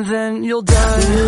and then you'll die.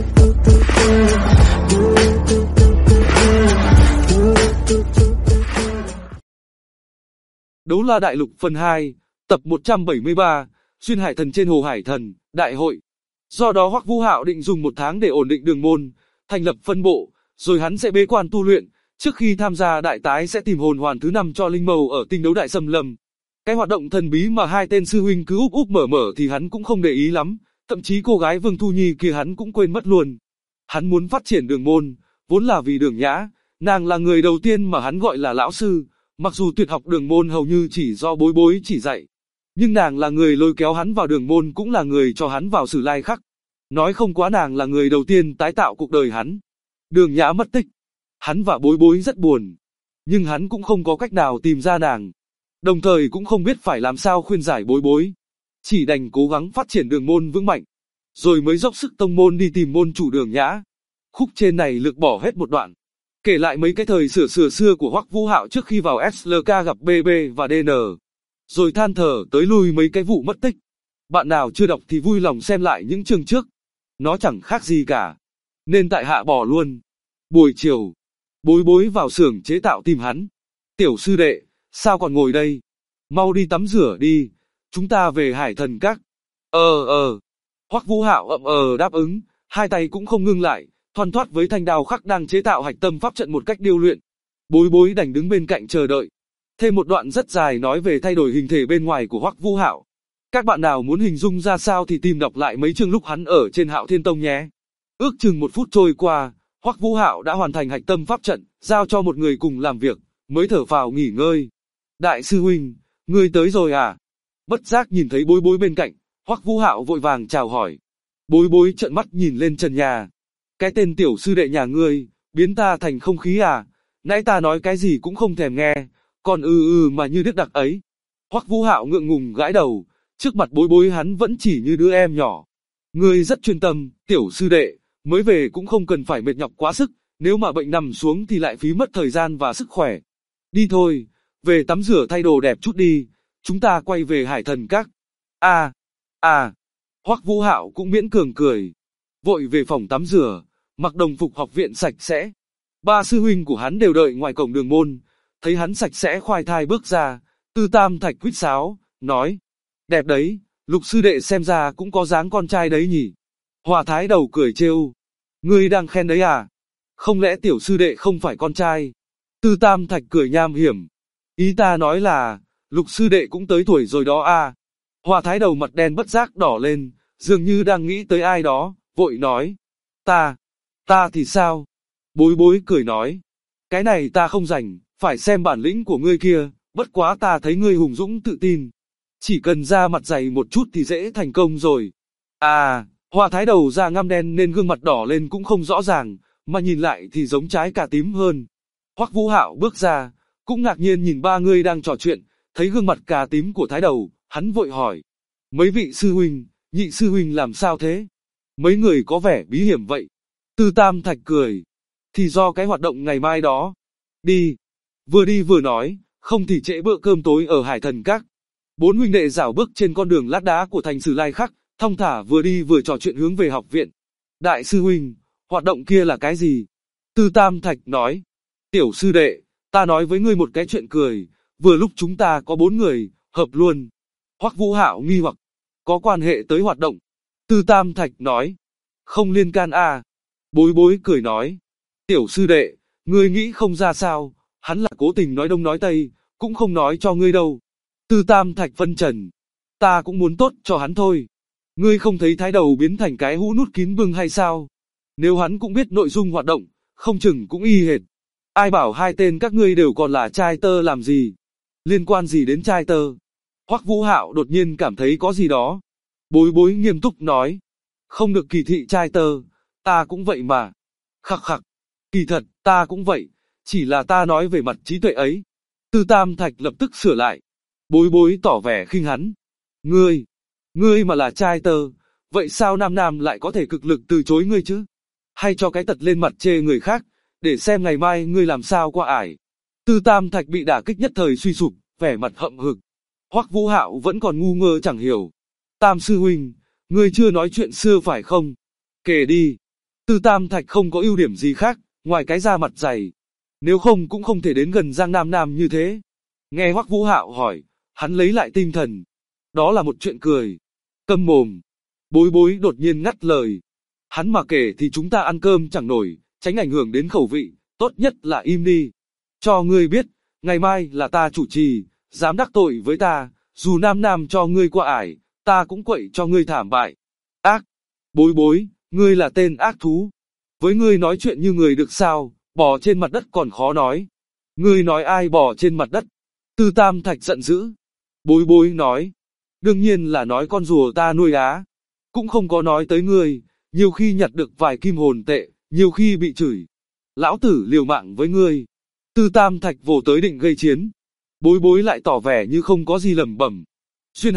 Đấu La Đại Lục phần 2, tập 173, Xuyên Hải Thần trên Hồ Hải Thần, Đại hội. Do đó Hoắc Vũ Hạo định dùng 1 tháng để ổn định đường môn, thành lập phân bộ, rồi hắn sẽ bế quan tu luyện, trước khi tham gia đại tái sẽ tìm hồn hoàn thứ 5 cho Linh Mâu ở tinh đấu đại xâm lâm. Cái hoạt động thần bí mà 2 tên sư huynh cứ úp mở thì hắn cũng không để ý lắm, thậm chí cô gái Vương Thu Nhi kia hắn cũng quên mất luôn. Hắn muốn phát triển đường môn, vốn là vì Đường Nhã, nàng là người đầu tiên mà hắn gọi là lão sư, mặc dù tuyệt học đường môn hầu như chỉ do Bối Bối chỉ dạy. Nhưng nàng là người lôi kéo hắn vào đường môn, cũng là người cho hắn vào Sử Lai Khắc. Nói không quá, nàng là người đầu tiên tái tạo cuộc đời hắn. Đường Nhã mất tích, hắn và Bối Bối rất buồn, nhưng hắn cũng không có cách nào tìm ra nàng, đồng thời cũng không biết phải làm sao khuyên giải Bối Bối, chỉ đành cố gắng phát triển đường môn vững mạnh, rồi mới dốc sức tông môn đi tìm môn chủ Đường Nhã. Khúc trên này lược bỏ hết một đoạn, kể lại mấy cái thời xưa của Hoắc Vũ Hạo trước khi vào SLK gặp BB và DN, rồi than thở tới lui mấy cái vụ mất tích. Bạn nào chưa đọc thì vui lòng xem lại những chương trước, nó chẳng khác gì cả, nên tại hạ bỏ luôn. Buổi chiều, Bối Bối vào xưởng chế tạo tìm hắn. Tiểu sư đệ, sao còn ngồi đây? Mau đi tắm rửa đi, chúng ta về Hải Thần Các. Hoắc Vũ Hạo đáp ứng, hai tay cũng không ngưng lại, thoăn thoắt với thanh đao khắc đang chế tạo hạch tâm pháp trận một cách điêu luyện. Bối Bối đành đứng bên cạnh chờ đợi. Thêm một đoạn rất dài nói về thay đổi hình thể bên ngoài của Hoắc Vũ Hạo. Các bạn nào muốn hình dung ra sao thì tìm đọc lại mấy chương lúc hắn ở trên Hạo Thiên Tông nhé. Ước chừng 1 phút trôi qua, Hoắc Vũ Hạo đã hoàn thành hạch tâm pháp trận, giao cho một người cùng làm việc, mới thở phào nghỉ ngơi. Đại sư huynh, ngươi tới rồi à? Bất giác nhìn thấy Bối Bối bên cạnh, Hoắc Vũ Hạo vội vàng chào hỏi. Bối Bối trợn mắt nhìn lên trần nhà. Cái tên tiểu sư đệ nhà ngươi, biến ta thành không khí à? Nãy ta nói cái gì cũng không thèm nghe, còn mà như điếc đặc ấy. Hoắc Vũ Hạo ngượng ngùng gãi đầu, trước mặt Bối Bối hắn vẫn chỉ như đứa em nhỏ. Ngươi rất chuyên tâm, tiểu sư đệ, mới về cũng không cần phải mệt nhọc quá sức, nếu mà bệnh nằm xuống thì lại phí mất thời gian và sức khỏe. Đi thôi, về tắm rửa thay đồ đẹp chút đi, chúng ta quay về Hải Thần Các. Hoắc Vũ Hạo cũng miễn cường cười, vội về phòng tắm rửa, mặc đồng phục học viện sạch sẽ. 3 sư huynh của hắn đều đợi ngoài cổng đường môn, thấy hắn sạch sẽ khoai thai bước ra, Tư Tam Thạch huýt sáo, nói: đẹp đấy, Lục sư đệ xem ra cũng có dáng con trai đấy nhỉ. Hòa Thái Đầu cười trêu: ngươi đang khen đấy à? Không lẽ tiểu sư đệ không phải con trai? Tư Tam Thạch cười nham hiểm: ý ta nói là, Lục sư đệ cũng tới tuổi rồi đó à. Hòa Thái Đầu mặt đen bất giác đỏ lên, dường như đang nghĩ tới ai đó, vội nói: ta thì sao? Bối Bối cười nói: cái này ta không rảnh, phải xem bản lĩnh của ngươi kia, bất quá ta thấy ngươi hùng dũng tự tin, chỉ cần ra mặt dày một chút thì dễ thành công rồi. Hòa Thái Đầu da ngăm đen nên gương mặt đỏ lên cũng không rõ ràng, mà nhìn lại thì giống trái cà tím hơn. Hoắc Vũ Hạo bước ra, cũng ngạc nhiên nhìn 3 người đang trò chuyện, thấy gương mặt cà tím của Thái Đầu, hắn vội hỏi: mấy vị sư huynh, nhị sư huynh làm sao thế? Mấy người có vẻ bí hiểm vậy. Tư Tam Thạch cười: thì do cái hoạt động ngày mai đó. Đi vừa nói, không thì trễ bữa cơm tối ở Hải Thần Các. 4 huynh đệ rảo bước trên con đường lát đá của thành Sử Lai Khắc, thong thả vừa đi vừa trò chuyện hướng về học viện. Đại sư huynh, hoạt động kia là cái gì? Tư Tam Thạch nói: tiểu sư đệ, ta nói với ngươi một cái chuyện cười, vừa lúc chúng ta có 4 người, hợp luôn. Hoắc Vũ Hạo nghi hoặc: có quan hệ tới hoạt động? Tư Tam Thạch nói: không liên can à. Bối Bối cười nói: tiểu sư đệ, ngươi nghĩ không ra sao, hắn là cố tình nói đông nói tây, cũng không nói cho ngươi đâu. Tư Tam Thạch phân trần: ta cũng muốn tốt cho hắn thôi. Ngươi không thấy Thái Đầu biến thành cái hũ nút kín bưng hay sao? Nếu hắn cũng biết nội dung hoạt động, không chừng cũng y hệt. Ai bảo 2 tên các ngươi đều còn là trai tơ làm gì? Liên quan gì đến trai tơ? Hoắc Vũ Hạo đột nhiên cảm thấy có gì đó. Bối Bối nghiêm túc nói: không được kỳ thị trai tơ, ta cũng vậy mà. Khặc, kỳ thật, ta cũng vậy, chỉ là ta nói về mặt trí tuệ ấy. Tư Tam Thạch lập tức sửa lại. Bối Bối tỏ vẻ khinh hắn: ngươi mà là trai tơ, vậy sao nam nam lại có thể cực lực từ chối ngươi chứ? Hay cho cái tật lên mặt chê người khác, để xem ngày mai ngươi làm sao qua ải. Tư Tam Thạch bị đả kích nhất thời suy sụp, vẻ mặt hậm hực. Hoắc Vũ Hạo vẫn còn ngu ngơ chẳng hiểu. Tam sư huynh, Ngươi chưa nói chuyện xưa phải không? Kể đi. Tư Tam Thạch không có ưu điểm gì khác, ngoài cái da mặt dày. Nếu không cũng không thể đến gần Giang Nam Nam như thế. Nghe Hoắc Vũ Hạo hỏi, hắn lấy lại tinh thần. Đó là một chuyện cười. Câm mồm. Bối Bối đột nhiên ngắt lời. Hắn mà kể thì chúng ta ăn cơm chẳng nổi, tránh ảnh hưởng đến khẩu vị, tốt nhất là im đi. Cho ngươi biết, ngày mai là ta chủ trì, dám đắc tội với ta, dù Nam Nam cho ngươi qua ải, ta cũng quậy cho ngươi thảm bại. Ác! Bối Bối, ngươi là tên ác thú. Với ngươi nói chuyện như người được sao, bò trên mặt đất còn khó nói. Ngươi nói ai bò trên mặt đất? Tư Tam Thạch giận dữ. Bối Bối nói. Đương nhiên là nói con rùa ta nuôi á. Cũng không có nói tới ngươi, nhiều khi nhặt được vài kim hồn tệ, nhiều khi bị chửi. Lão tử liều mạng với ngươi. Tư Tam Thạch vồ tới định gây chiến. Bối Bối lại tỏ vẻ như không có gì lẩm bẩm. Duyên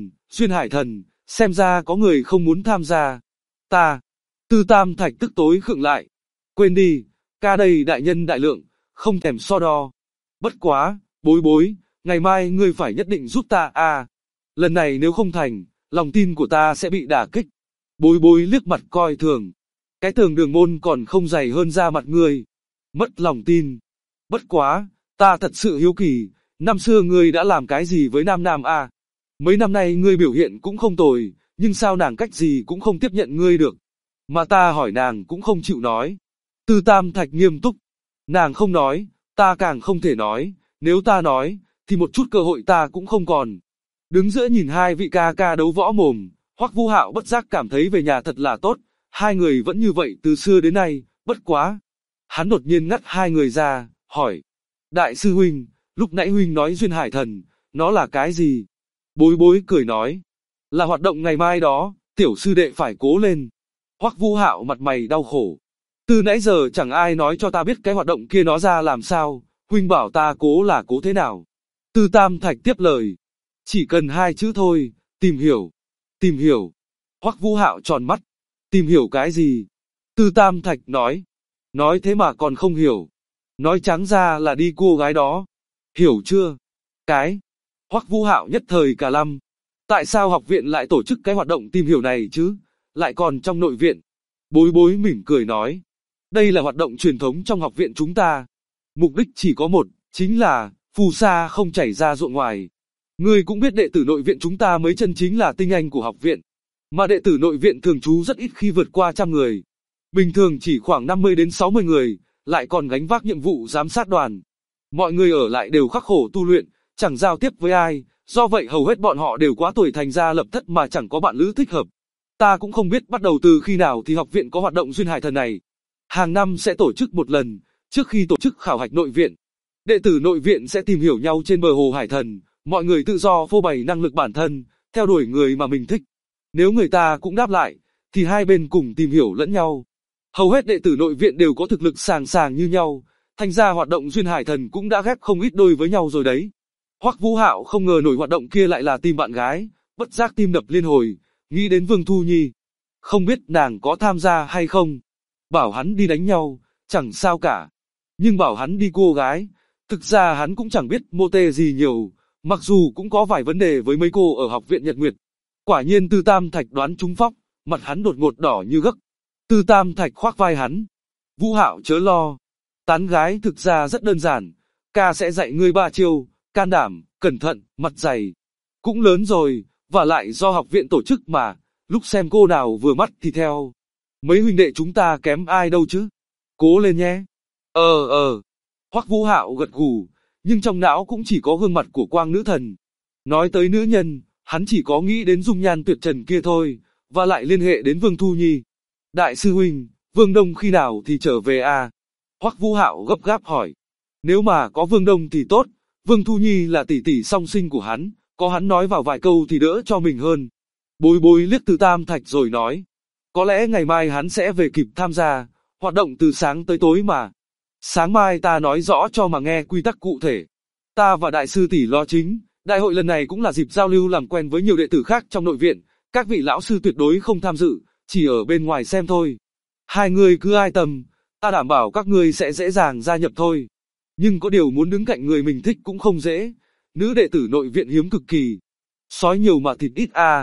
Hải Thần, xem ra có người không muốn tham gia. Ta. Tư Tam Thạch tức tối khựng lại. Quên đi, ca đây đại nhân đại lượng, không thèm so đo. Bất quá, Bối Bối, ngày mai ngươi phải nhất định giúp ta à. Lần này nếu không thành, lòng tin của ta sẽ bị đả kích. Bối Bối liếc mặt coi thường. Cái tường Đường Môn còn không dày hơn da mặt ngươi. Mất lòng tin. Bất quá, ta thật sự hiếu kỳ, năm xưa ngươi đã làm cái gì với Nam Nam à? Mấy năm nay ngươi biểu hiện cũng không tồi, nhưng sao nàng cách gì cũng không tiếp nhận ngươi được. Mà ta hỏi nàng cũng không chịu nói. Tư Tam Thạch nghiêm túc. Nàng không nói, ta càng không thể nói, nếu ta nói, thì một chút cơ hội ta cũng không còn. Đứng giữa nhìn hai vị ca ca đấu võ mồm, Hoắc Vũ Hạo bất giác cảm thấy về nhà thật là tốt, hai người vẫn như vậy từ xưa đến nay, bất quá. Hắn đột nhiên ngắt hai người ra, hỏi. Đại sư huynh, lúc nãy huynh nói Duyên Hải Thần, nó là cái gì? Bối Bối cười nói. Là hoạt động ngày mai đó, tiểu sư đệ phải cố lên. Hoắc Vũ Hạo mặt mày đau khổ. Từ nãy giờ chẳng ai nói cho ta biết cái hoạt động kia nó ra làm sao, huynh bảo ta cố là cố thế nào. Tư Tam Thạch tiếp lời. Chỉ cần hai chữ thôi, tìm hiểu. Tìm hiểu. Hoắc Vũ Hạo tròn mắt. Tìm hiểu cái gì? Tư Tam Thạch nói. Nói thế mà còn không hiểu. Nói trắng ra là đi cô gái đó. Hiểu chưa? Cái. Hoắc Vũ Hạo nhất thời cả lăm. Tại sao học viện lại tổ chức cái hoạt động tìm hiểu này chứ? Lại còn trong nội viện. Bối Bối mỉm cười nói. Đây là hoạt động truyền thống trong học viện chúng ta. Mục đích chỉ có một, chính là phù sa không chảy ra ruộng ngoài. Ngươi cũng biết đệ tử nội viện chúng ta mới chân chính là tinh anh của học viện. Mà đệ tử nội viện thường trú rất ít khi vượt qua 100 người. Bình thường chỉ khoảng 50 đến 60 người, lại còn gánh vác nhiệm vụ giám sát đoàn. Mọi người ở lại đều khắc khổ tu luyện, chẳng giao tiếp với ai, do vậy hầu hết bọn họ đều quá tuổi thành ra lập thất mà chẳng có bạn lữ thích hợp. Ta cũng không biết bắt đầu từ khi nào thì học viện có hoạt động Duyên Hải Thần này. Hàng năm sẽ tổ chức một lần, trước khi tổ chức khảo hạch nội viện. Đệ tử nội viện sẽ tìm hiểu nhau trên bờ hồ Hải Thần, mọi người tự do phô bày năng lực bản thân, theo đuổi người mà mình thích. Nếu người ta cũng đáp lại, thì hai bên cùng tìm hiểu lẫn nhau. Hầu hết đệ tử nội viện đều có thực lực sàng sàng như nhau, thành ra hoạt động Duyên Hải Thần cũng đã ghép không ít đôi với nhau rồi đấy. Hoắc Vũ Hạo không ngờ nổi hoạt động kia lại là tìm bạn gái, bất giác tim đập liên hồi, nghĩ đến Vương Thu Nhi. Không biết nàng có tham gia hay không. Bảo hắn đi đánh nhau, chẳng sao cả. Nhưng bảo hắn đi cô gái, thực ra hắn cũng chẳng biết mô tê gì nhiều, mặc dù cũng có vài vấn đề với mấy cô ở học viện Nhật Nguyệt. Quả nhiên Tư Tam Thạch đoán trúng phóc, mặt hắn đột ngột đỏ như gấc. Tư Tam Thạch khoác vai hắn. Vũ Hạo chớ lo. Tán gái thực ra rất đơn giản, ca sẽ dạy ngươi 3 chiêu, can đảm, cẩn thận, mặt dày. Cũng lớn rồi, và lại do học viện tổ chức mà, lúc xem cô nào vừa mắt thì theo. Mấy huynh đệ chúng ta kém ai đâu chứ. Cố lên nhé. Hoắc Vũ Hạo gật gù, nhưng trong não cũng chỉ có gương mặt của Quang nữ thần. Nói tới nữ nhân, hắn chỉ có nghĩ đến dung nhan tuyệt trần kia thôi, và lại liên hệ đến Vương Thu Nhi. Đại sư huynh, Vương Đông khi nào thì trở về à? Hoắc Vũ Hạo gấp gáp hỏi. Nếu mà có Vương Đông thì tốt, Vương Thu Nhi là tỷ tỷ song sinh của hắn, có hắn nói vào vài câu thì đỡ cho mình hơn. Bối Bối liếc Tư Tam Thạch rồi nói. Có lẽ ngày mai hắn sẽ về kịp tham gia, hoạt động từ sáng tới tối mà. Sáng mai ta nói rõ cho mà nghe quy tắc cụ thể. Ta và đại sư tỷ lo chính, đại hội lần này cũng là dịp giao lưu làm quen với nhiều đệ tử khác trong nội viện, các vị lão sư tuyệt đối không tham dự, chỉ ở bên ngoài xem thôi. Hai người cứ ai tầm, ta đảm bảo các ngươi sẽ dễ dàng gia nhập thôi. Nhưng có điều muốn đứng cạnh người mình thích cũng không dễ, nữ đệ tử nội viện hiếm cực kỳ. Sói nhiều mà thịt ít à.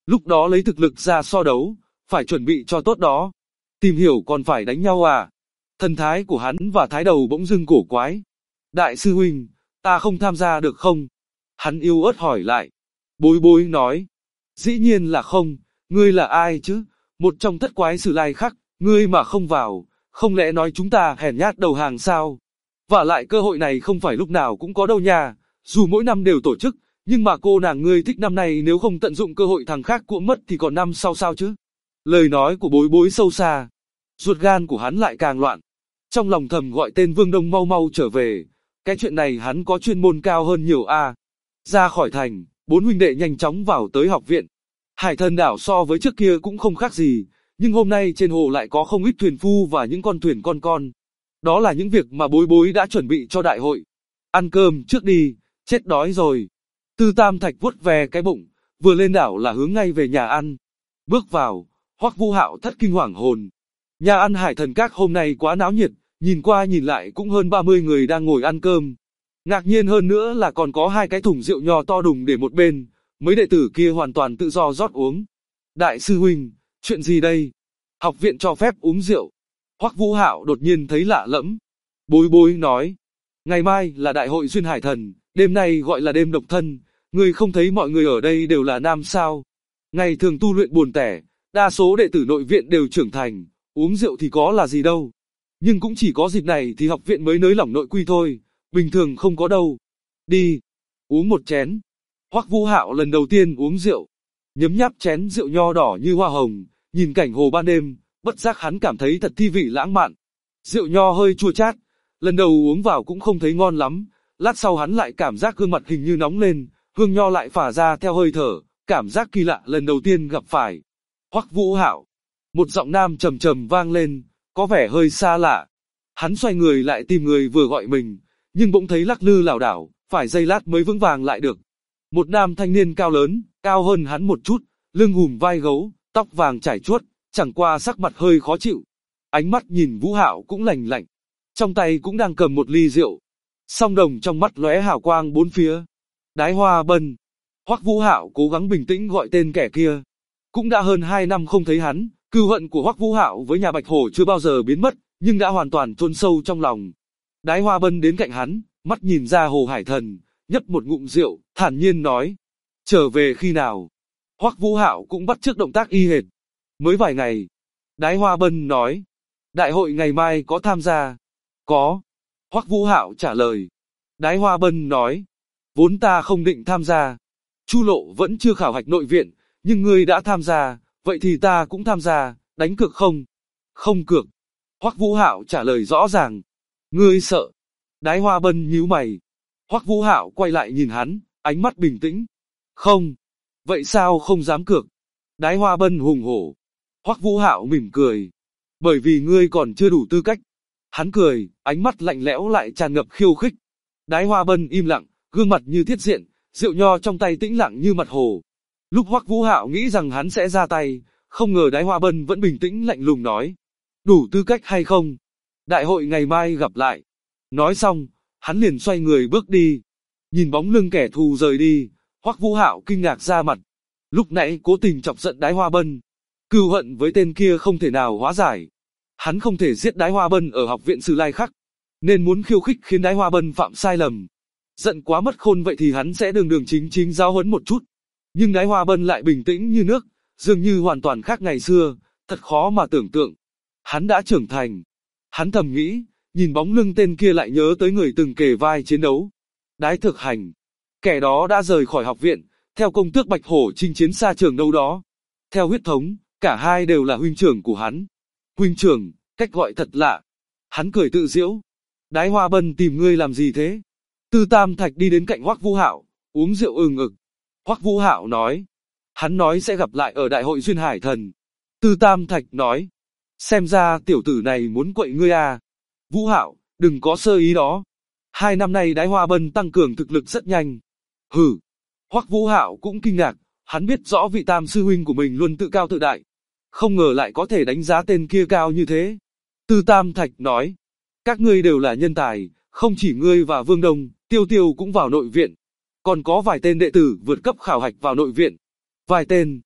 Lúc đó lấy thực lực ra so đấu, phải chuẩn bị cho tốt đó. Tìm hiểu còn phải đánh nhau à? Thần thái của hắn và thái đầu bỗng dưng cổ quái. Đại sư huynh, ta không tham gia được không? Hắn yếu ớt hỏi lại. Bối bối nói. Dĩ nhiên là không, ngươi là ai chứ? Một trong thất quái Sử Lai Khắc, ngươi mà không vào, không lẽ nói chúng ta hèn nhát đầu hàng sao? Và lại cơ hội này không phải lúc nào cũng có đâu nha, dù mỗi năm đều tổ chức, nhưng mà cô nàng ngươi thích năm nay nếu không tận dụng cơ hội thằng khác cũng mất thì còn năm sau sao chứ? Lời nói của bối bối sâu xa, ruột gan của hắn lại càng loạn. Trong lòng thầm gọi tên Vương Đông mau mau trở về, cái chuyện này hắn có chuyên môn cao hơn nhiều a. Ra khỏi thành, bốn huynh đệ nhanh chóng vào tới học viện. Hải Thần đảo so với trước kia cũng không khác gì, nhưng hôm nay trên hồ lại có không ít thuyền phu và những con thuyền con. Đó là những việc mà bối bối đã chuẩn bị cho đại hội. Ăn cơm trước đi, chết đói rồi. Tư Tam Thạch vuốt về cái bụng, vừa lên đảo là hướng ngay về nhà ăn. Bước vào, Hoắc Vũ Hạo thất kinh hoảng hồn. Nhà ăn Hải Thần Các hôm nay quá náo nhiệt, nhìn qua nhìn lại cũng hơn 30 người đang ngồi ăn cơm. Ngạc nhiên hơn nữa là còn có 2 cái thùng rượu nho to đùng để một bên, mấy đệ tử kia hoàn toàn tự do rót uống. Đại sư huynh, chuyện gì đây? Học viện cho phép uống rượu. Hoắc Vũ Hạo đột nhiên thấy lạ lẫm. Bối bối nói, ngày mai là đại hội duyên hải thần, đêm nay gọi là đêm độc thân, ngươi không thấy mọi người ở đây đều là nam sao? Ngày thường tu luyện buồn tẻ, đa số đệ tử nội viện đều trưởng thành, uống rượu thì có là gì đâu. Nhưng cũng chỉ có dịp này thì học viện mới nới lỏng nội quy thôi, bình thường không có đâu. Đi, uống một chén. Hoắc Vũ Hạo lần đầu tiên uống rượu, nhấm nháp chén rượu nho đỏ như hoa hồng, nhìn cảnh hồ ban đêm, bất giác hắn cảm thấy thật thi vị lãng mạn. Rượu nho hơi chua chát, lần đầu uống vào cũng không thấy ngon lắm, lát sau hắn lại cảm giác gương mặt hình như nóng lên, hương nho lại phả ra theo hơi thở, cảm giác kỳ lạ lần đầu tiên gặp phải. Hoắc Vũ Hạo, một giọng nam trầm trầm vang lên, có vẻ hơi xa lạ. Hắn xoay người lại tìm người vừa gọi mình, nhưng bỗng thấy lắc lư lảo đảo, phải giây lát mới vững vàng lại được. Một nam thanh niên cao lớn, cao hơn hắn một chút, lưng hùm vai gấu, tóc vàng trải chuốt, chẳng qua sắc mặt hơi khó chịu. Ánh mắt nhìn Vũ Hạo cũng lạnh lạnh, trong tay cũng đang cầm một ly rượu. Song đồng trong mắt lóe hào quang bốn phía. Đái Hoa Bân. Hoắc Vũ Hạo cố gắng bình tĩnh gọi tên kẻ kia. Cũng đã hơn 2 năm không thấy hắn, cừu hận của Hoắc Vũ Hạo với nhà Bạch Hổ chưa bao giờ biến mất, nhưng đã hoàn toàn chôn sâu trong lòng. Đái Hoa Bân đến cạnh hắn, mắt nhìn ra Hồ Hải Thần, nhấp một ngụm rượu, thản nhiên nói: "Trở về khi nào?" Hoắc Vũ Hạo cũng bắt chước động tác y hệt. "Mới vài ngày." Đái Hoa Bân nói: "Đại hội ngày mai có tham gia?" "Có." Hoắc Vũ Hạo trả lời. Đái Hoa Bân nói: "Vốn ta không định tham gia. Chu Lộ vẫn chưa khảo hạch nội viện, nhưng ngươi đã tham gia, vậy thì ta cũng tham gia, đánh cược không?" "Không cược." Hoắc Vũ Hạo trả lời rõ ràng. "Ngươi sợ?" Đái Hoa Bân nhíu mày. Hoắc Vũ Hạo quay lại nhìn hắn, ánh mắt bình tĩnh. "Không." "Vậy sao không dám cược?" Đái Hoa Bân hùng hổ. Hoắc Vũ Hạo mỉm cười. "Bởi vì ngươi còn chưa đủ tư cách." Hắn cười, ánh mắt lạnh lẽo lại tràn ngập khiêu khích. Đái Hoa Bân im lặng, gương mặt như thiết diện, rượu nho trong tay tĩnh lặng như mặt hồ. Lúc Hoắc Vũ Hạo nghĩ rằng hắn sẽ ra tay, không ngờ Đái Hoa Bân vẫn bình tĩnh lạnh lùng nói: "Đủ tư cách hay không? Đại hội ngày mai gặp lại." Nói xong, hắn liền xoay người bước đi. Nhìn bóng lưng kẻ thù rời đi, Hoắc Vũ Hạo kinh ngạc ra mặt. Lúc nãy cố tình chọc giận Đái Hoa Bân, cừu hận với tên kia không thể nào hóa giải. Hắn không thể giết Đái Hoa Bân ở học viện Sử Lai Khắc, nên muốn khiêu khích khiến Đái Hoa Bân phạm sai lầm. Giận quá mất khôn vậy thì hắn sẽ đường đường chính chính giáo huấn một chút. Nhưng Đái Hoa Bân lại bình tĩnh như nước, dường như hoàn toàn khác ngày xưa, thật khó mà tưởng tượng. Hắn đã trưởng thành. Hắn thầm nghĩ, nhìn bóng lưng tên kia lại nhớ tới người từng kề vai chiến đấu. Đái Thực Hành. Kẻ đó đã rời khỏi học viện, theo công tước Bạch Hổ chinh chiến xa trường đâu đó. Theo huyết thống, cả hai đều là huynh trưởng của hắn. Huynh trưởng, cách gọi thật lạ. Hắn cười tự giễu. Đái Hoa Bân tìm ngươi làm gì thế? Tư Tam Thạch đi đến cạnh Hoắc Vũ Hạo, uống rượu ực. Hoắc Vũ Hạo nói. Hắn nói sẽ gặp lại ở đại hội duyên hải thần. Tư Tam Thạch nói. Xem ra tiểu tử này muốn quậy ngươi à. Vũ Hạo, đừng có sơ ý đó. 2 năm nay Đái Hoa Bân tăng cường thực lực rất nhanh. Hừ. Hoắc Vũ Hạo cũng kinh ngạc, hắn biết rõ vị Tam sư huynh của mình luôn tự cao tự đại. Không ngờ lại có thể đánh giá tên kia cao như thế. Tư Tam Thạch nói. Các ngươi đều là nhân tài, không chỉ ngươi và Vương Đông, Tiêu Tiêu cũng vào nội viện. Còn có vài tên đệ tử vượt cấp khảo hạch vào nội viện. Vài tên.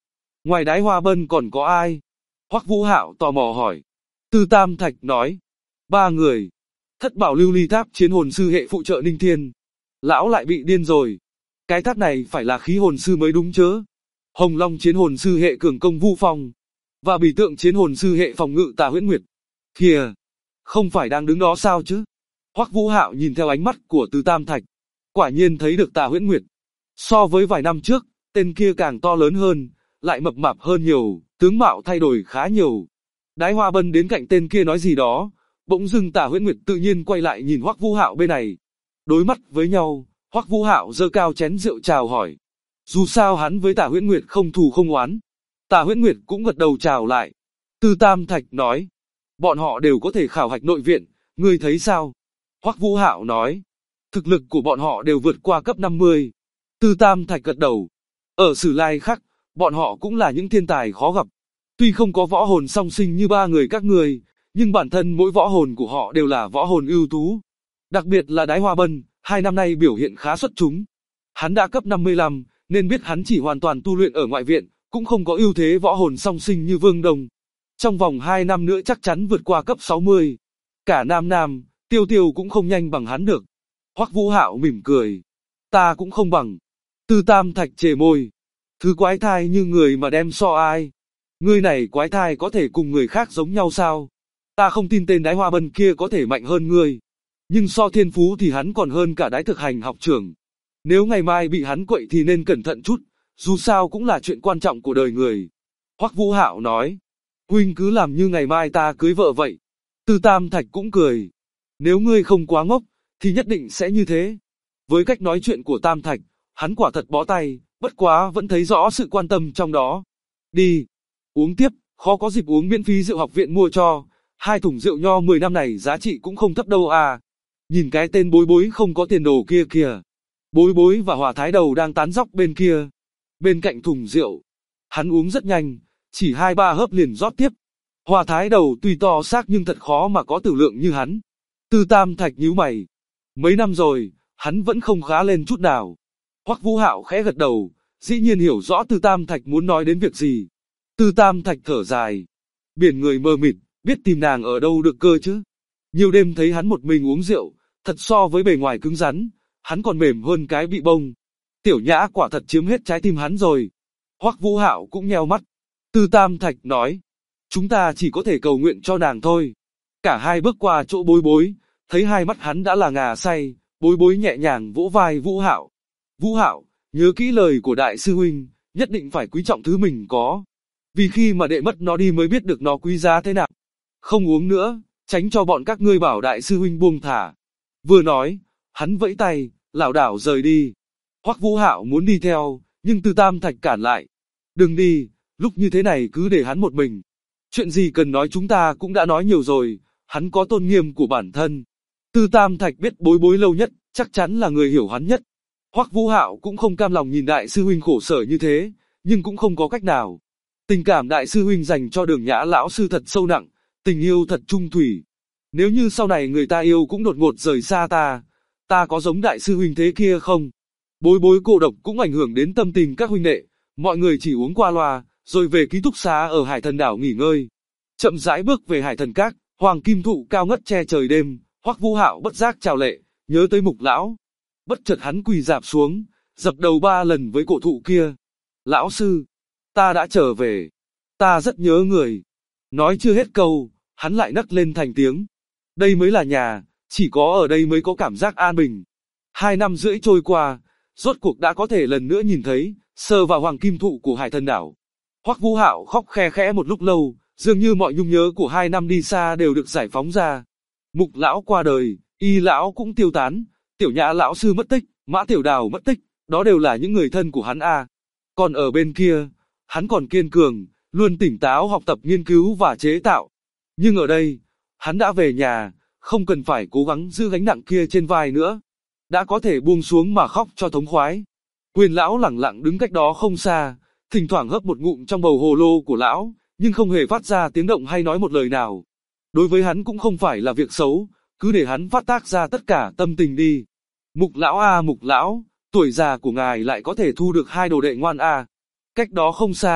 Ngoài Đái Hoa Bân còn có ai? Hoắc Vũ Hạo tò mò hỏi. Tư Tam Thạch nói. 3 người. Thất bảo lưu ly tháp chiến hồn sư hệ phụ trợ Ninh Thiên. Lão lại bị điên rồi. Cái tháp này phải là khí hồn sư mới đúng chớ. Hồng Long chiến hồn sư hệ cường công Vu Phong. Và bỉ tượng chiến hồn sư hệ phòng ngự Tà Huyễn Nguyệt. Kìa, không phải đang đứng đó sao chứ? Hoắc Vũ Hạo nhìn theo ánh mắt của Từ Tam Thạch, quả nhiên thấy được Tà Huyễn Nguyệt. So với vài năm trước, tên kia càng to lớn hơn, lại mập mạp hơn nhiều, tướng mạo thay đổi khá nhiều. Đái Hoa Bân đến cạnh tên kia nói gì đó, bỗng dưng Tà Huyễn Nguyệt tự nhiên quay lại nhìn Hoắc Vũ Hạo bên này. Đối mắt với nhau, Hoắc Vũ Hạo giơ cao chén rượu chào hỏi. Dù sao hắn với Tà Huyễn Nguyệt không thù không oán. Tà Huyễn Nguyệt cũng gật đầu chào lại. Tư Tam Thạch nói, bọn họ đều có thể khảo hạch nội viện, ngươi thấy sao? Hoắc Vũ Hạo nói, thực lực của bọn họ đều vượt qua cấp 50. Tư Tam Thạch gật đầu. Ở Sử Lai Khắc, bọn họ cũng là những thiên tài khó gặp. Tuy không có võ hồn song sinh như 3 người các ngươi, nhưng bản thân mỗi võ hồn của họ đều là võ hồn ưu tú. Đặc biệt là Đái Hoa Bân, 2 năm nay biểu hiện khá xuất chúng. Hắn đã cấp 55, nên biết hắn chỉ hoàn toàn tu luyện ở ngoại viện, cũng không có ưu thế võ hồn song sinh như Vương Đồng. Trong vòng 2 năm nữa chắc chắn vượt qua cấp 60. Cả Nam, Tiêu Tiêu cũng không nhanh bằng hắn được. Hoắc Vũ Hạo mỉm cười. Ta cũng không bằng. Tư Tam Thạch chề môi. Thứ quái thai như người mà đem so ai? Ngươi này quái thai có thể cùng người khác giống nhau sao? Ta không tin tên Đái Hoa Bân kia có thể mạnh hơn ngươi. Nhưng so thiên phú thì hắn còn hơn cả Đái Thực Hành học trưởng. Nếu ngày mai bị hắn quậy thì nên cẩn thận chút, dù sao cũng là chuyện quan trọng của đời người. Hoắc Vũ Hạo nói. Huynh cứ làm như ngày mai ta cưới vợ vậy. Tư Tam Thạch cũng cười. Nếu ngươi không quá ngốc, thì nhất định sẽ như thế. Với cách nói chuyện của Tam Thạch, hắn quả thật bó tay, bất quá vẫn thấy rõ sự quan tâm trong đó. Đi, uống tiếp, khó có dịp uống miễn phí rượu học viện mua cho. 2 thùng rượu nho 10 năm này giá trị cũng không thấp đâu à. Nhìn cái tên Bối Bối không có tiền đồ kia kìa. Bối Bối và Hòa Thái Đầu đang tán dóc bên kia. Bên cạnh thùng rượu, hắn uống rất nhanh, chỉ 2-3 hớp liền rót tiếp. Hòa Thái Đầu tuy to xác nhưng thật khó mà có tử lượng như hắn. Tư Tam Thạch nhíu mày. Mấy năm rồi, hắn vẫn không khá lên chút nào. Hoắc Vũ Hạo khẽ gật đầu, dĩ nhiên hiểu rõ Tư Tam Thạch muốn nói đến việc gì. Tư Tam Thạch thở dài. Biển người mờ mịt, biết tìm nàng ở đâu được cơ chứ. Nhiều đêm thấy hắn một mình uống rượu, thật so với bề ngoài cứng rắn, hắn còn mềm hơn cái bị bông. Tiểu Nhã quả thật chiếm hết trái tim hắn rồi. Hoắc Vũ Hạo cũng nheo mắt. Tư Tam Thạch nói, chúng ta chỉ có thể cầu nguyện cho nàng thôi. Cả hai bước qua chỗ Bối Bối, thấy hai mắt hắn đã là ngà say, Bối Bối nhẹ nhàng vỗ vai Vũ Hạo. Vũ Hạo, nhớ kỹ lời của đại sư huynh, nhất định phải quý trọng thứ mình có. Vì khi mà đệ mất nó đi mới biết được nó quý giá thế nào. Không uống nữa, tránh cho bọn các ngươi bảo đại sư huynh buông thả. Vừa nói, hắn vẫy tay, lảo đảo rời đi. Hoắc Vũ Hạo muốn đi theo, nhưng Tư Tam Thạch cản lại. Đừng đi, lúc như thế này cứ để hắn một mình. Chuyện gì cần nói chúng ta cũng đã nói nhiều rồi, hắn có tôn nghiêm của bản thân. Tư Tam Thạch biết Bối Bối lâu nhất, chắc chắn là người hiểu hắn nhất. Hoắc Vũ Hạo cũng không cam lòng nhìn đại sư huynh khổ sở như thế, nhưng cũng không có cách nào. Tình cảm đại sư huynh dành cho Đường Nhã lão sư thật sâu nặng, tình yêu thật trung thủy. Nếu như sau này người ta yêu cũng đột ngột rời xa ta có giống đại sư huynh thế kia không? Bối Bối cô độc cũng ảnh hưởng đến tâm tình các huynh đệ, mọi người chỉ uống qua loa, rồi về ký túc xá ở Hải Thần đảo nghỉ ngơi. Chậm rãi bước về Hải Thần Các, hoàng kim thụ cao ngất che trời đêm, Hoắc Vũ Hạo bất giác chào lệ, nhớ tới Mục lão. Bất chợt hắn quỳ rạp xuống, dập đầu 3 lần với cổ thụ kia. Lão sư, ta đã trở về, ta rất nhớ người. Nói chưa hết câu, hắn lại nấc lên thành tiếng. Đây mới là nhà, chỉ có ở đây mới có cảm giác an bình. 2 năm rưỡi trôi qua, rốt cuộc đã có thể lần nữa nhìn thấy, sờ vào hoàng kim thụ của Hải Thần đảo. Hoắc Vũ Hạo khóc khe khẽ một lúc lâu, dường như mọi nhung nhớ của 2 năm đi xa đều được giải phóng ra. Mục lão qua đời, Y lão cũng tiêu tán, Tiểu Nhã lão sư mất tích, Mã Tiểu Đào mất tích, đó đều là những người thân của hắn a. Còn ở bên kia, hắn còn kiên cường, luôn tỉnh táo học tập nghiên cứu và chế tạo. Nhưng ở đây, hắn đã về nhà, không cần phải cố gắng giữ gánh nặng kia trên vai nữa. Đã có thể buông xuống mà khóc cho thống khoái. Quyền lão lẳng lặng đứng cách đó không xa, thỉnh thoảng hấp một ngụm trong bầu hồ lô của lão, nhưng không hề phát ra tiếng động hay nói một lời nào. Đối với hắn cũng không phải là việc xấu, cứ để hắn phát tác ra tất cả tâm tình đi. Mục lão a Mục lão, tuổi già của ngài lại có thể thu được 2 đồ đệ ngoan a. Cách đó không xa,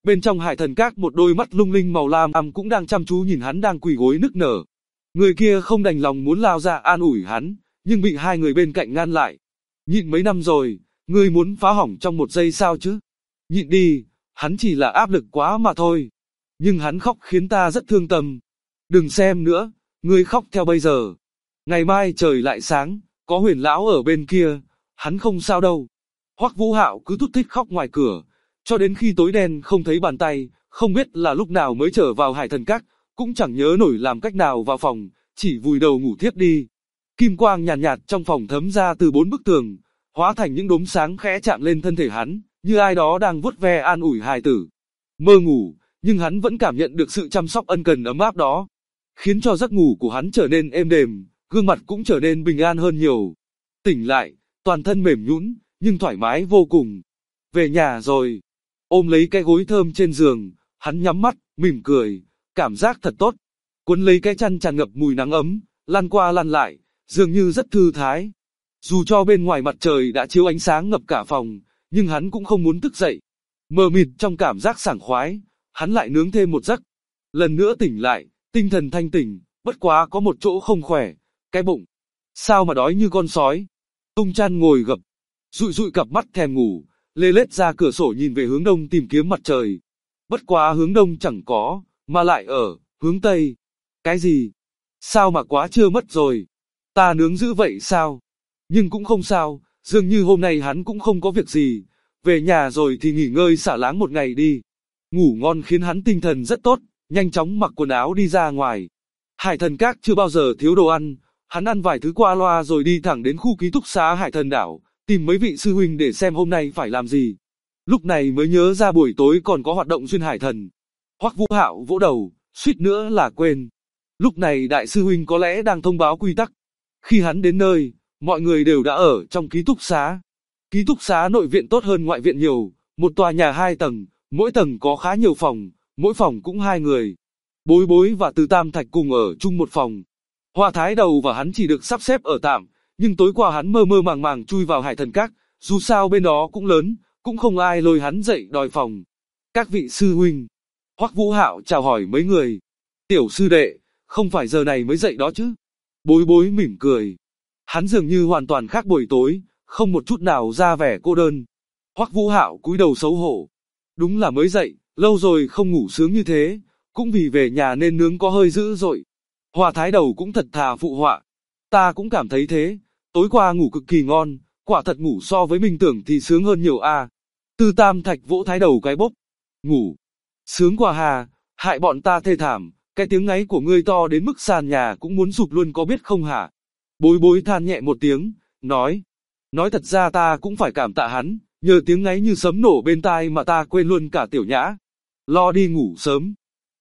Bên trong Hải Thần Các một đôi mắt lung linh màu lam cũng đang chăm chú nhìn hắn đang quỳ gối nức nở. Người kia không đành lòng muốn lao ra an ủi hắn, nhưng bị hai người bên cạnh ngăn lại. Nhịn mấy năm rồi, ngươi muốn phá hỏng trong một giây sao chứ? Nhịn đi, hắn chỉ là áp lực quá mà thôi. Nhưng hắn khóc khiến ta rất thương tâm. Đừng xem nữa, ngươi khóc theo bây giờ. Ngày mai trời lại sáng, có Huyền lão ở bên kia, hắn không sao đâu. Hoắc Vũ Hạo cứ thút thít khóc ngoài cửa, cho đến khi tối đen không thấy bàn tay, không biết là lúc nào mới trở vào Hải Thần Các, cũng chẳng nhớ nổi làm cách nào vào phòng, chỉ vùi đầu ngủ thiếp đi. Kim quang nhàn nhạt trong phòng thấm ra từ bốn bức tường, hóa thành những đốm sáng khẽ chạm lên thân thể hắn, như ai đó đang vuốt ve an ủi hài tử. Mơ ngủ, nhưng hắn vẫn cảm nhận được sự chăm sóc ân cần ấm áp đó, khiến cho giấc ngủ của hắn trở nên êm đềm, gương mặt cũng trở nên bình an hơn nhiều. Tỉnh lại, toàn thân mềm nhũn, nhưng thoải mái vô cùng. Về nhà rồi, ôm lấy cái gối thơm trên giường, hắn nhắm mắt, mỉm cười, cảm giác thật tốt. Cuốn lấy cái chăn tràn ngập mùi nắng ấm, lăn qua lăn lại, dường như rất thư thái. Dù cho bên ngoài mặt trời đã chiếu ánh sáng ngập cả phòng, nhưng hắn cũng không muốn thức dậy. Mờ mịt trong cảm giác sảng khoái, hắn lại nướng thêm một giấc. Lần nữa tỉnh lại, tinh thần thanh tỉnh, bất quá có một chỗ không khỏe, cái bụng. Sao mà đói như con sói? Tung chăn ngồi gập, dụi dụi cặp mắt thèm ngủ, lê lết ra cửa sổ nhìn về hướng đông tìm kiếm mặt trời. Bất quá hướng đông chẳng có, mà lại ở hướng tây. Cái gì? Sao mà quá trưa mất rồi? Ta nướng dữ vậy sao? Nhưng cũng không sao, dường như hôm nay hắn cũng không có việc gì. Về nhà rồi thì nghỉ ngơi xả láng một ngày đi. Ngủ ngon khiến hắn tinh thần rất tốt, nhanh chóng mặc quần áo đi ra ngoài. Hải Thần Các chưa bao giờ thiếu đồ ăn, hắn ăn vài thứ qua loa rồi đi thẳng đến khu ký túc xá Hải Thần Đảo, tìm mấy vị sư huynh để xem hôm nay phải làm gì. Lúc này mới nhớ ra buổi tối còn có hoạt động duyên hải thần. Hoắc Vũ Hạo vỗ đầu, suýt nữa là quên. Lúc này đại sư huynh có lẽ đang thông báo quy tắc. Khi hắn đến nơi, mọi người đều đã ở trong ký túc xá. Ký túc xá nội viện tốt hơn ngoại viện nhiều, một tòa nhà 2 tầng, mỗi tầng có khá nhiều phòng, mỗi phòng cũng 2 người. Bối Bối và Từ Tam Thạch cùng ở chung một phòng. Hoa Thái Đầu và hắn chỉ được sắp xếp ở tạm, nhưng tối qua hắn mơ mơ màng màng chui vào Hải Thần Các, dù sao bên đó cũng lớn, cũng không ai lôi hắn dậy đòi phòng. Các vị sư huynh. Hoắc Vũ Hạo chào hỏi mấy người. Tiểu sư đệ, không phải giờ này mới dậy đó chứ? Bối Bối mỉm cười. Hắn dường như hoàn toàn khác buổi tối, không một chút nào ra vẻ cô đơn. Hoắc Vũ Hạo cúi đầu xấu hổ. Đúng là mới dậy, lâu rồi không ngủ sướng như thế, cũng vì về nhà nên nướng có hơi dữ dội. Hoa Thái Đầu cũng thật thà phụ họa. Ta cũng cảm thấy thế, tối qua ngủ cực kỳ ngon, quả thật ngủ so với mình tưởng thì sướng hơn nhiều a. Từ Tam Thạch vỗ Thái Đầu cái bốp. Ngủ. Sướng quá hà, hại bọn ta thê thảm, cái tiếng ngáy của ngươi to đến mức sàn nhà cũng muốn sụp luôn có biết không hả? Bối Bối than nhẹ một tiếng, nói. Nói thật ra ta cũng phải cảm tạ hắn, nhờ tiếng ngáy như sấm nổ bên tai mà ta quên luôn cả Tiểu Nhã. Lo đi ngủ sớm.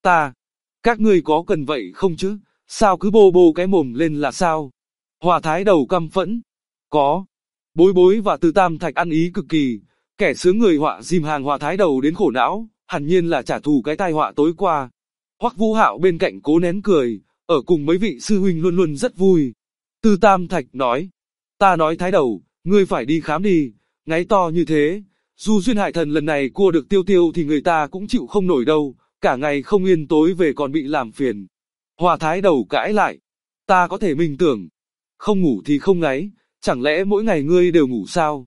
Các ngươi có cần vậy không chứ? Sao cứ bô bô cái mồm lên là sao? Hoa Thái Đầu căm phẫn. Có. Bối Bối và Từ Tam Thạch ăn ý cực kỳ, kẻ sướng người họa dìm hàng Hoa Thái Đầu đến khổ não, hẳn nhiên là trả thù cái tai họa tối qua. Hoắc Vũ Hạo bên cạnh cố nén cười, ở cùng mấy vị sư huynh luôn luôn rất vui. Từ Tam Thạch nói. Ta nói Thái Đầu, ngươi phải đi khám đi, ngáy to như thế. Dù duyên hải thần lần này cua được Tiêu Tiêu thì người ta cũng chịu không nổi đâu, cả ngày không yên tối về còn bị làm phiền. Hoa Thái Đầu cãi lại. Ta có thể minh tưởng. Không ngủ thì không ngáy, chẳng lẽ mỗi ngày ngươi đều ngủ sao?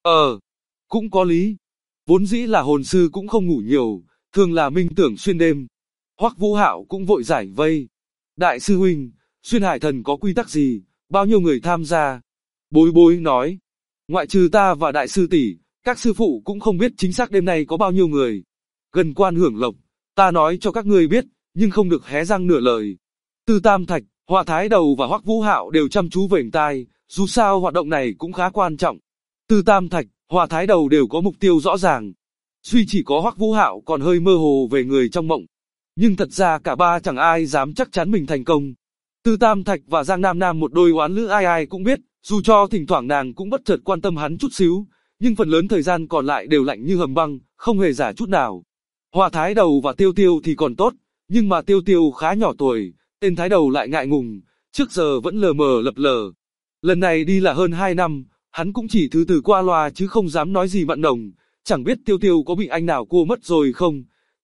Cũng có lý. Vốn dĩ là hồn sư cũng không ngủ nhiều, thường là minh tưởng xuyên đêm. Hoắc Vũ Hạo cũng vội giải vây. Đại sư huynh, duyên hải thần có quy tắc gì, bao nhiêu người tham gia? Bối Bối nói. Ngoại trừ ta và đại sư tỷ, các sư phụ cũng không biết chính xác đêm nay có bao nhiêu người. Gần quan hưởng lộc, ta nói cho các ngươi biết, nhưng không được hé răng nửa lời. Từ Tam Thạch, Hoa Thái Đầu và Hoắc Vũ Hạo đều chăm chú vểnh tai, dù sao hoạt động này cũng khá quan trọng. Từ Tam Thạch, Hoa Thái Đầu đều có mục tiêu rõ ràng. Duy chỉ có Hoắc Vũ Hạo còn hơi mơ hồ về người trong mộng. Nhưng thật ra cả ba chẳng ai dám chắc chắn mình thành công. Từ Tam Thạch và Giang Nam Nam một đôi oán lữ ai ai cũng biết, dù cho thỉnh thoảng nàng cũng bất chợt quan tâm hắn chút xíu, nhưng phần lớn thời gian còn lại đều lạnh như hầm băng, không hề giả chút nào. Hoa Thái Đầu và Tiêu Tiêu thì còn tốt, nhưng mà Tiêu Tiêu khá nhỏ tuổi, tên Thái Đầu lại ngại ngùng, trước giờ vẫn lờ mờ lập lờ. Lần này đi là hơn 2 năm, hắn cũng chỉ thứ từ qua loa chứ không dám nói gì mặn nồng, chẳng biết Tiêu Tiêu có bị anh nào cua mất rồi không,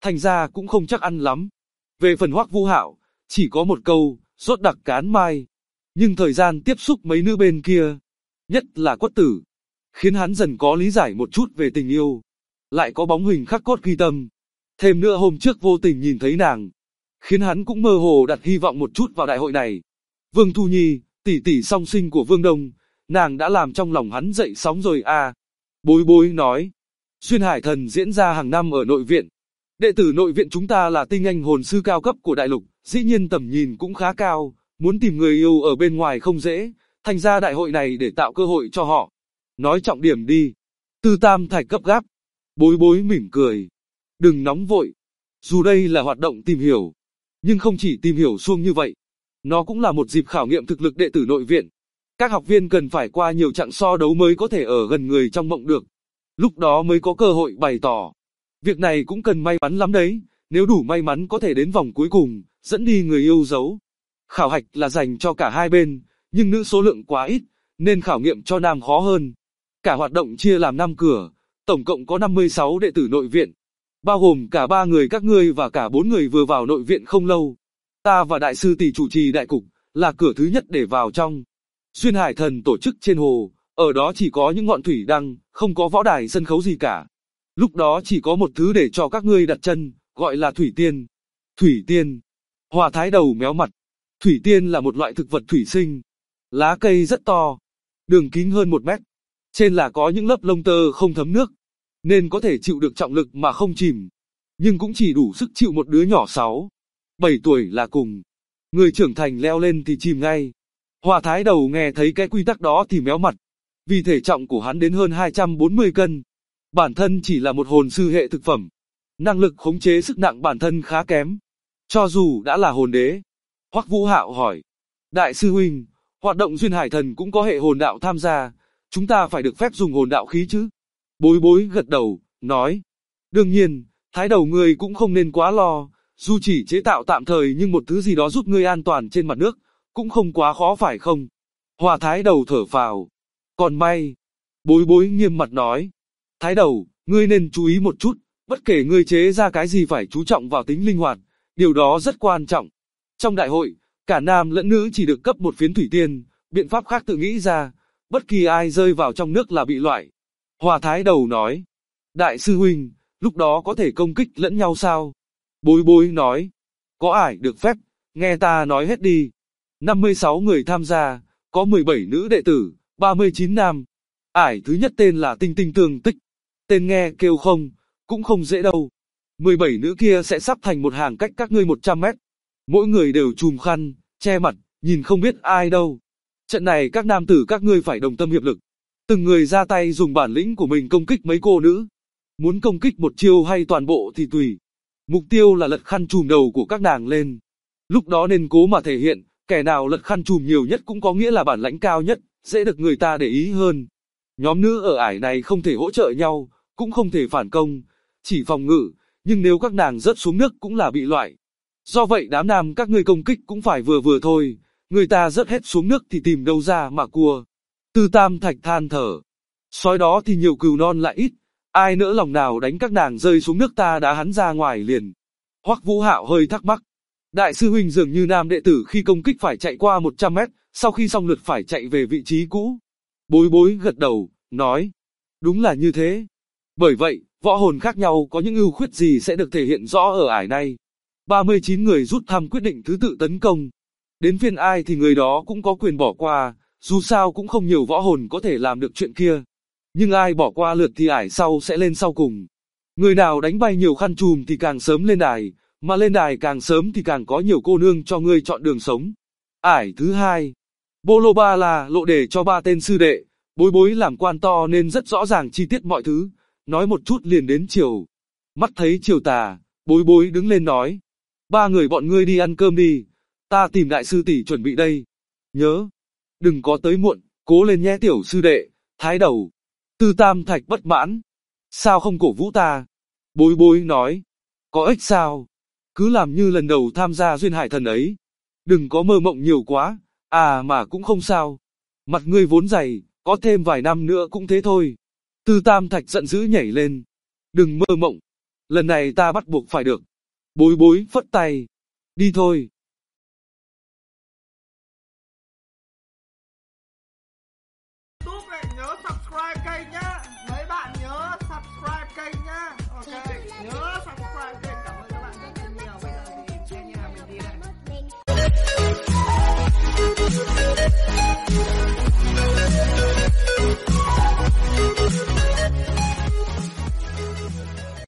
thành ra cũng không chắc ăn lắm. Về phần Hoắc Vũ Hạo, chỉ có một câu, rốt đặc cán mai. Nhưng thời gian tiếp xúc mấy nữ bên kia, nhất là Quất Tử, khiến hắn dần có lý giải một chút về tình yêu. Lại có bóng hình khắc cốt ghi tâm. Thêm nữa hôm trước vô tình nhìn thấy nàng, khiến hắn cũng mơ hồ đặt hy vọng một chút vào đại hội này. Vương Thu Nhi, tỷ tỷ song sinh của Vương Đông, nàng đã làm trong lòng hắn dậy sóng rồi à. Bối Bối nói, Xuyên Hải Thần diễn ra hàng năm ở nội viện. Đệ tử nội viện chúng ta là tinh anh hồn sư cao cấp của đại lục, dĩ nhiên tầm nhìn cũng khá cao, muốn tìm người yêu ở bên ngoài không dễ, thành ra đại hội này để tạo cơ hội cho họ. Nói trọng điểm đi. Tư Tam Thạch gấp gáp. Bối Bối mỉm cười. Đừng nóng vội. Dù đây là hoạt động tìm hiểu, nhưng không chỉ tìm hiểu suông như vậy. Nó cũng là một dịp khảo nghiệm thực lực đệ tử nội viện. Các học viên cần phải qua nhiều chặng so đấu mới có thể ở gần người trong mộng được. Lúc đó mới có cơ hội bày tỏ. Việc này cũng cần may mắn lắm đấy, nếu đủ may mắn có thể đến vòng cuối cùng, dẫn đi người yêu dấu. Khảo hạch là dành cho cả hai bên, nhưng nữ số lượng quá ít, nên khảo nghiệm cho nam khó hơn. Cả hoạt động chia làm 5 cửa, tổng cộng có 56 đệ tử nội viện, bao gồm cả 3 người các ngươi và cả 4 người vừa vào nội viện không lâu. Ta và đại sư tỷ chủ trì đại cục, là cửa thứ nhất để vào trong. Xuyên Hải Thần tổ chức trên hồ, ở đó chỉ có những ngọn thủy đăng, không có võ đài sân khấu gì cả. Lúc đó chỉ có một thứ để cho các ngươi đặt chân, gọi là thủy tiên. Thủy tiên. Hòa Thái Đầu méo mặt. Thủy tiên là một loại thực vật thủy sinh. Lá cây rất to, đường kính hơn 1 mét. Trên là có những lớp lông tơ không thấm nước, nên có thể chịu được trọng lực mà không chìm. Nhưng cũng chỉ đủ sức chịu một đứa nhỏ 6, 7 tuổi là cùng. Người trưởng thành leo lên thì chìm ngay. Hòa Thái Đầu nghe thấy cái quy tắc đó thì méo mặt. Vì thể trọng của hắn đến hơn 240 cân. Bản thân chỉ là một hồn sư hệ thực phẩm. Năng lực khống chế sức nặng bản thân khá kém. Cho dù đã là hồn đế. Hoắc Vũ Hạo hỏi. Đại sư huynh, hoạt động Duyên Hải Thần cũng có hệ hồn đạo tham gia. Chúng ta phải được phép dùng hồn đạo khí chứ? Bối Bối gật đầu, nói. Đương nhiên, Thái Đầu ngươi cũng không nên quá lo. Dù chỉ chế tạo tạm thời nhưng một thứ gì đó giúp ngươi an toàn trên mặt nước, cũng không quá khó phải không? Hòa Thái Đầu thở phào. Còn may. Bối Bối nghiêm mặt nói. Thái Đầu, ngươi nên chú ý một chút, bất kể ngươi chế ra cái gì phải chú trọng vào tính linh hoạt, điều đó rất quan trọng. Trong đại hội, cả nam lẫn nữ chỉ được cấp một phiến thủy tiên, biện pháp khác tự nghĩ ra, bất kỳ ai rơi vào trong nước là bị loại. Hòa Thái Đầu nói. Đại sư huynh, lúc đó có thể công kích lẫn nhau sao? Bối Bối nói. Có ải được phép, nghe ta nói hết đi. 56 người tham gia, có 17 nữ đệ tử, 39 nam. Ải thứ nhất tên là Tinh Tinh Tương Tích. Tên nghe kêu không, cũng không dễ đâu. 17 nữ kia sẽ sắp thành một hàng cách các ngươi 100 mét. Mỗi người đều trùm khăn, che mặt, nhìn không biết ai đâu. Trận này các nam tử các ngươi phải đồng tâm hiệp lực. Từng người ra tay dùng bản lĩnh của mình công kích mấy cô nữ. Muốn công kích một chiêu hay toàn bộ thì tùy. Mục tiêu là lật khăn trùm đầu của các nàng lên. Lúc đó nên cố mà thể hiện, kẻ nào lật khăn trùm nhiều nhất cũng có nghĩa là bản lãnh cao nhất, dễ được người ta để ý hơn. Nhóm nữ ở ải này không thể hỗ trợ nhau, cũng không thể phản công, chỉ phòng ngự, nhưng nếu các nàng rớt xuống nước cũng là bị loại. Do vậy đám nam các ngươi công kích cũng phải vừa vừa thôi, người ta rớt hết xuống nước thì tìm đâu ra mà cua. Tư Tam Thạch than thở. Sói đó thì nhiều cừu non lại ít, ai nỡ lòng nào đánh các nàng rơi xuống nước ta đá hắn ra ngoài liền. Hoắc Vũ Hạo hơi thắc mắc. Đại sư huynh dường như nam đệ tử khi công kích phải chạy qua 100 mét, sau khi xong lượt phải chạy về vị trí cũ. Bối Bối gật đầu, nói. Đúng là như thế. Bởi vậy, võ hồn khác nhau có những ưu khuyết gì sẽ được thể hiện rõ ở ải này. 39 người rút thăm quyết định thứ tự tấn công. Đến phiên ai thì người đó cũng có quyền bỏ qua, dù sao cũng không nhiều võ hồn có thể làm được chuyện kia. Nhưng ai bỏ qua lượt thì ải sau sẽ lên sau cùng. Người nào đánh bay nhiều khăn trùm thì càng sớm lên đài, mà lên đài càng sớm thì càng có nhiều cô nương cho ngươi chọn đường sống. Ải thứ hai. Boloba là lộ đề cho 3 tên sư đệ, Bối Bối làm quan to nên rất rõ ràng chi tiết mọi thứ, nói một chút liền đến chiều. Mắt thấy chiều tà, Bối Bối đứng lên nói. 3 người bọn ngươi đi ăn cơm đi, ta tìm đại sư tỷ chuẩn bị đây. Nhớ, đừng có tới muộn, cố lên nhé tiểu sư đệ. Thái Đầu. Tư Tam Thạch bất mãn. Sao không cổ vũ ta? Bối Bối nói. Có ích sao? Cứ làm như lần đầu tham gia Duyên Hải Thần ấy. Đừng có mơ mộng nhiều quá, mà cũng không sao. Mặt ngươi vốn dày, có thêm vài năm nữa cũng thế thôi. Tư Tam Thạch giận dữ nhảy lên. Đừng mơ mộng. Lần này ta bắt buộc phải được. Bối bối phất tay. Đi thôi. YouTube này nhớ subscribe kênh nhá. Mấy bạn nhớ subscribe kênh nhá. Ok, nhớ.